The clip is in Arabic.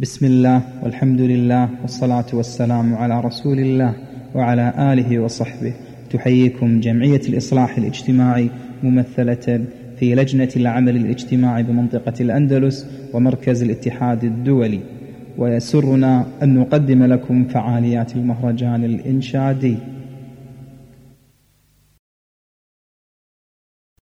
بسم الله والحمد لله والصلاة والسلام على رسول الله وعلى آله وصحبه. تحييكم جمعية الإصلاح الاجتماعي ممثلة في لجنة العمل الاجتماعي بمنطقة الأندلس ومركز الاتحاد الدولي، ويسرنا أن نقدم لكم فعاليات المهرجان الإنشادي.